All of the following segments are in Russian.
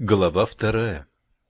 Глава 2.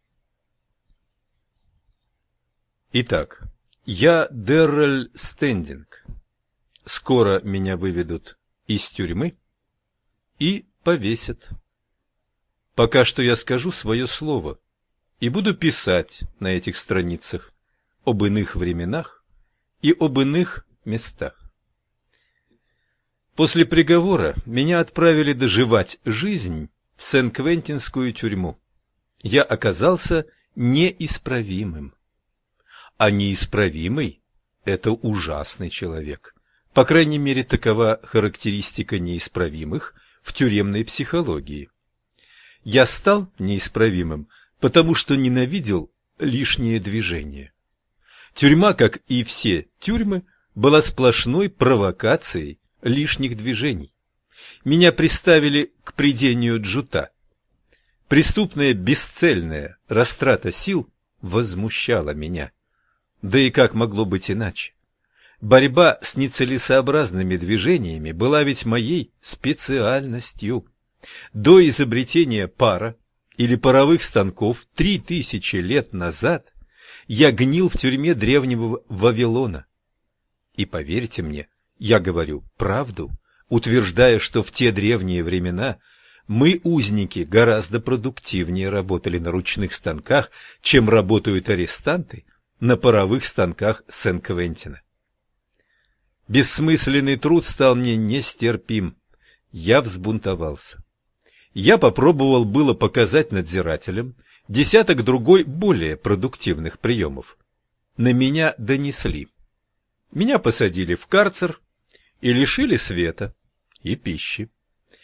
Итак, я Дэррель Стендинг. Скоро меня выведут из тюрьмы и повесят. Пока что я скажу свое слово и буду писать на этих страницах об иных временах и об иных местах. После приговора меня отправили доживать жизнь в Сен-Квентинскую тюрьму. Я оказался неисправимым. А неисправимый – это ужасный человек. По крайней мере, такова характеристика неисправимых в тюремной психологии. Я стал неисправимым, потому что ненавидел лишнее движение. Тюрьма, как и все тюрьмы, была сплошной провокацией лишних движений. Меня приставили к прядению джута. Преступная бесцельная растрата сил возмущала меня. Да и как могло быть иначе? Борьба с нецелесообразными движениями была ведь моей специальностью. До изобретения пара или паровых станков 3000 лет назад я гнил в тюрьме древнего Вавилона. И поверьте мне, я говорю правду, утверждая, что в те древние времена мы, узники, гораздо продуктивнее работали на ручных станках, чем работают арестанты на паровых станках Сен-Квентина. Бессмысленный труд стал мне нестерпим. Я взбунтовался. Я попробовал было показать надзирателям десяток другой более продуктивных приемов. На меня донесли. Меня посадили в карцер и лишили света и пищи.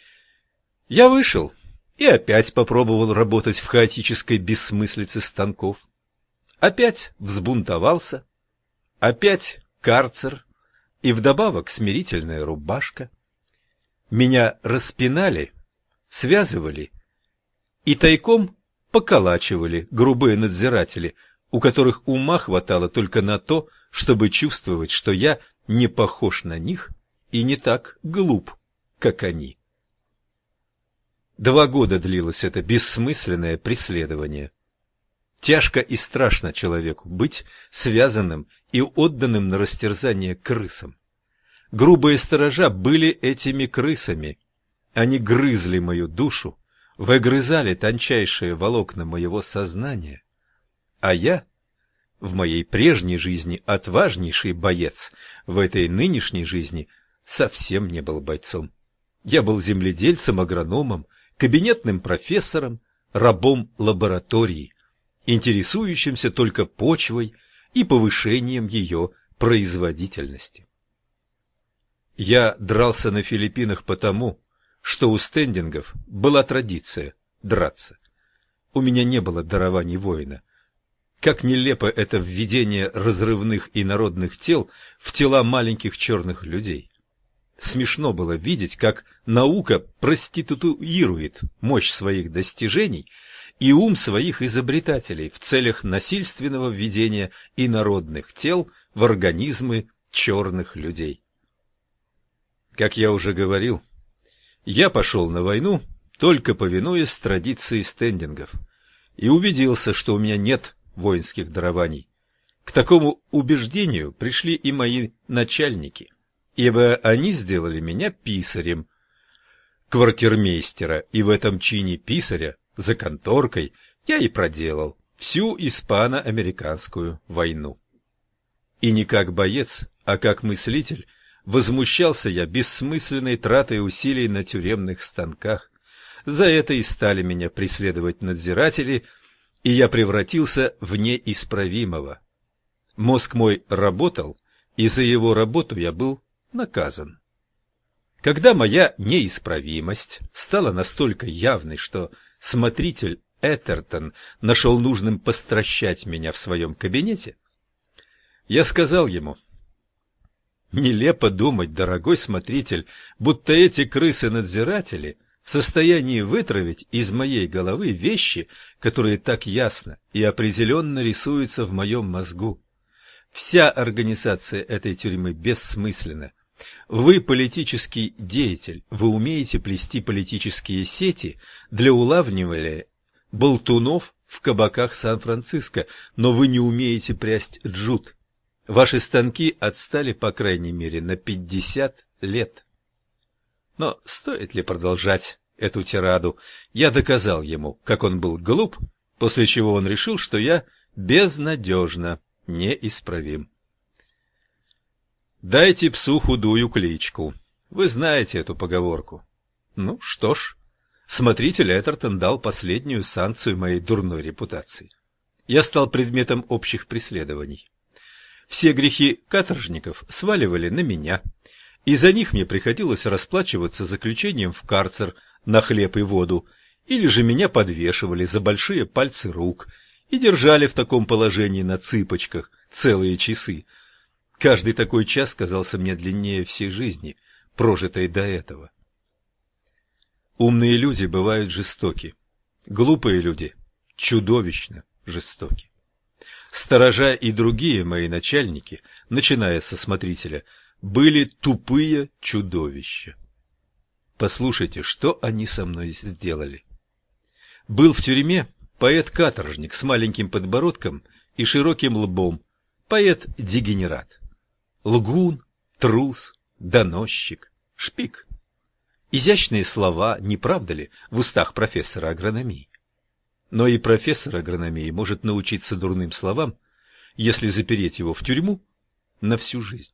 Я вышел и опять попробовал работать в хаотической бессмыслице станков. Опять взбунтовался, опять карцер и вдобавок смирительная рубашка. Меня распинали, связывали и тайком поколачивали грубые надзиратели, у которых ума хватало только на то, чтобы чувствовать, что я не похож на них и не так глуп, как они. 2 года длилось это бессмысленное преследование. Тяжко и страшно человеку быть связанным и отданным на растерзание крысам. Грубые сторожа были этими крысами. Они грызли мою душу, выгрызали тончайшие волокна моего сознания. А я, в моей прежней жизни отважнейший боец, в этой нынешней жизни совсем не был бойцом. Я был земледельцем, агрономом, кабинетным профессором, рабом лаборатории, интересующимся только почвой и повышением ее производительности. Я дрался на Филиппинах потому, что у стендингов была традиция драться. У меня не было дарований воина. Как нелепо это введение разрывных и народных тел в тела маленьких черных людей. Смешно было видеть, как наука проституирует мощь своих достижений и ум своих изобретателей в целях насильственного введения инородных тел в организмы черных людей. Как я уже говорил, я пошел на войну, только повинуясь традиции стендингов, и убедился, что у меня нет воинских дарований. К такому убеждению пришли и мои начальники, ибо они сделали меня писарем квартирмейстера, и в этом чине писаря за конторкой я и проделал всю испано-американскую войну. И не как боец, а как мыслитель возмущался я бессмысленной тратой усилий на тюремных станках. За это и стали меня преследовать надзиратели, и я превратился в неисправимого. Мозг мой работал, и за его работу я был наказан. Когда моя неисправимость стала настолько явной, что смотритель Этертон нашел нужным постращать меня в своем кабинете, я сказал ему: «Нелепо думать, дорогой смотритель, будто эти крысы-надзиратели в состоянии вытравить из моей головы вещи, которые так ясно и определенно рисуются в моем мозгу. Вся организация этой тюрьмы бессмысленна. Вы политический деятель, вы умеете плести политические сети для улавливания болтунов в кабаках Сан-Франциско, но вы не умеете прясть джут. Ваши станки отстали, по крайней мере, на 50 лет. Но стоит ли продолжать эту тираду? Я доказал ему, как он был глуп, после чего он решил, что я безнадежно неисправим. Дайте псу худую кличку. Вы знаете эту поговорку. Ну что ж, смотритель Эттертон дал последнюю санкцию моей дурной репутации. Я стал предметом общих преследований. Все грехи каторжников сваливали на меня, и за них мне приходилось расплачиваться заключением в карцер на хлеб и воду, или же меня подвешивали за большие пальцы рук и держали в таком положении на цыпочках целые часы. Каждый такой час казался мне длиннее всей жизни, прожитой до этого. Умные люди бывают жестоки, глупые люди чудовищно жестоки. Сторожа и другие мои начальники, начиная со смотрителя, были тупые чудовища. Послушайте, что они со мной сделали. Был в тюрьме поэт-каторжник с маленьким подбородком и широким лбом, поэт-дегенерат. Лгун, трус, доносчик, шпик. Изящные слова, не правда ли, в устах профессора агрономии? Но и профессор агрономии может научиться дурным словам, если запереть его в тюрьму на всю жизнь.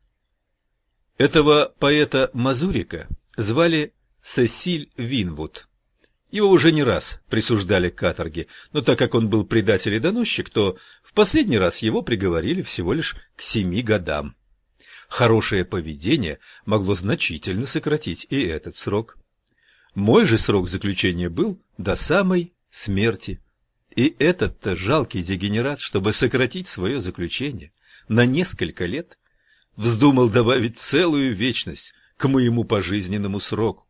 Этого поэта-мазурика звали Сесиль Винвуд. Его уже не раз присуждали к каторге, но так как он был предатель и доносчик, то в последний раз его приговорили всего лишь к 7 годам. Хорошее поведение могло значительно сократить и этот срок. Мой же срок заключения был до самой смерти. И этот-то жалкий дегенерат, чтобы сократить свое заключение на несколько лет, вздумал добавить целую вечность к моему пожизненному сроку.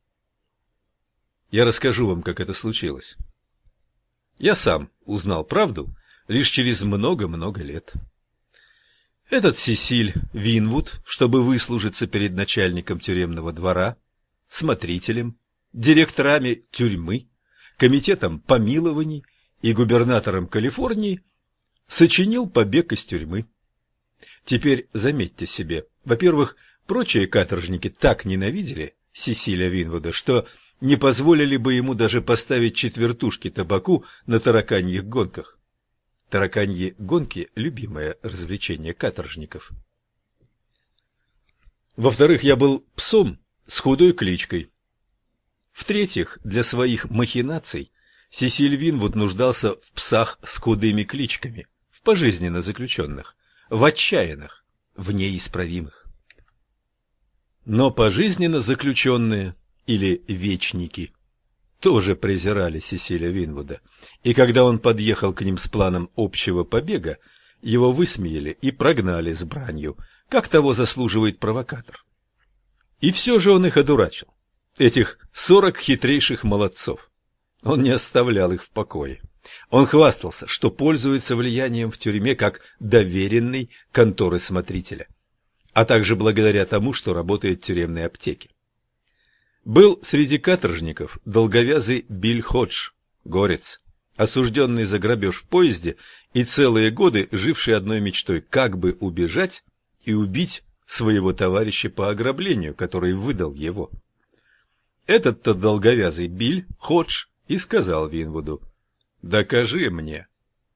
Я расскажу вам, как это случилось. Я сам узнал правду лишь через много-много лет. Этот Сесиль Винвуд, чтобы выслужиться перед начальником тюремного двора, смотрителем, директорами тюрьмы, комитетом помилований и губернатором Калифорнии, сочинил побег из тюрьмы. Теперь заметьте себе, во-первых, прочие каторжники так ненавидели Сесиля Винвуда, что не позволили бы ему даже поставить четвертушки табаку на тараканьих гонках. Тараканьи гонки – любимое развлечение каторжников. Во-вторых, я был псом с худой кличкой. В-третьих, для своих махинаций Сесиль Винвуд нуждался в псах с худыми кличками, в пожизненно заключенных, в отчаянных, в неисправимых. Но пожизненно заключенные или вечники тоже презирали Сесиля Винвуда, и когда он подъехал к ним с планом общего побега, его высмеяли и прогнали с бранью, как того заслуживает провокатор. И все же он их одурачил, этих 40 хитрейших молодцов. Он не оставлял их в покое. Он хвастался, что пользуется влиянием в тюрьме как доверенный конторы смотрителя, а также благодаря тому, что работает в тюремной аптеке. Был среди каторжников долговязый Билл Ходж, горец, осужденный за грабеж в поезде и целые годы живший одной мечтой, как бы убежать и убить своего товарища по ограблению, который выдал его. Этот-то долговязый Билл Ходж и сказал Винвуду: «Докажи мне».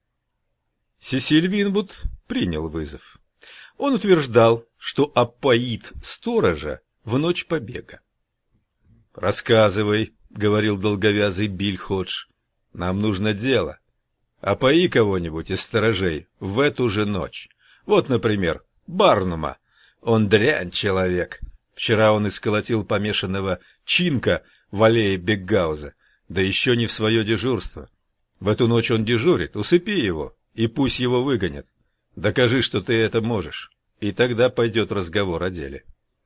Сесиль Винвуд принял вызов. Он утверждал, что опоит сторожа в ночь побега. «Рассказывай», — говорил долговязый Билл Ходж, — «нам нужно дело. Опои кого-нибудь из сторожей в эту же ночь. Вот, например, Барнума. Он дрянь человек. Вчера он исколотил помешанного Чинка в аллее Бекгауза, да еще не в свое дежурство. В эту ночь он дежурит, усыпи его, и пусть его выгонят. Докажи, что ты это можешь, и тогда пойдет разговор о деле».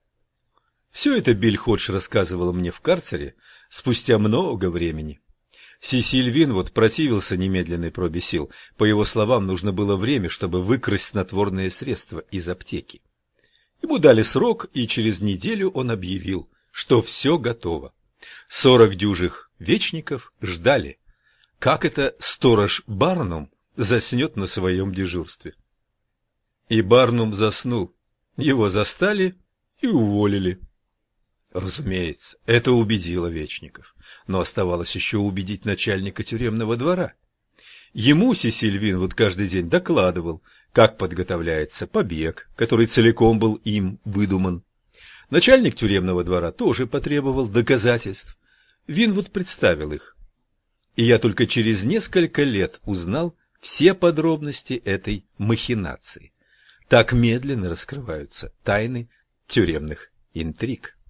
Все это Билл Ходж рассказывал мне в карцере спустя много времени. Сесиль Винвуд противился немедленной пробе сил. По его словам, нужно было время, чтобы выкрасть снотворные средства из аптеки. Ему дали срок, и через неделю он объявил, что все готово. 40 дюжих вечников ждали. как это сторож Барнум заснет на своем дежурстве. И Барнум заснул. Его застали и уволили. Разумеется, это убедило Вечников, но оставалось еще убедить начальника тюремного двора. Ему Сесиль Винвуд каждый день докладывал, как подготовляется побег, который целиком был им выдуман. Начальник тюремного двора тоже потребовал доказательств. Винвуд представил их. И я только через несколько лет узнал все подробности этой махинации. Так медленно раскрываются тайны тюремных интриг.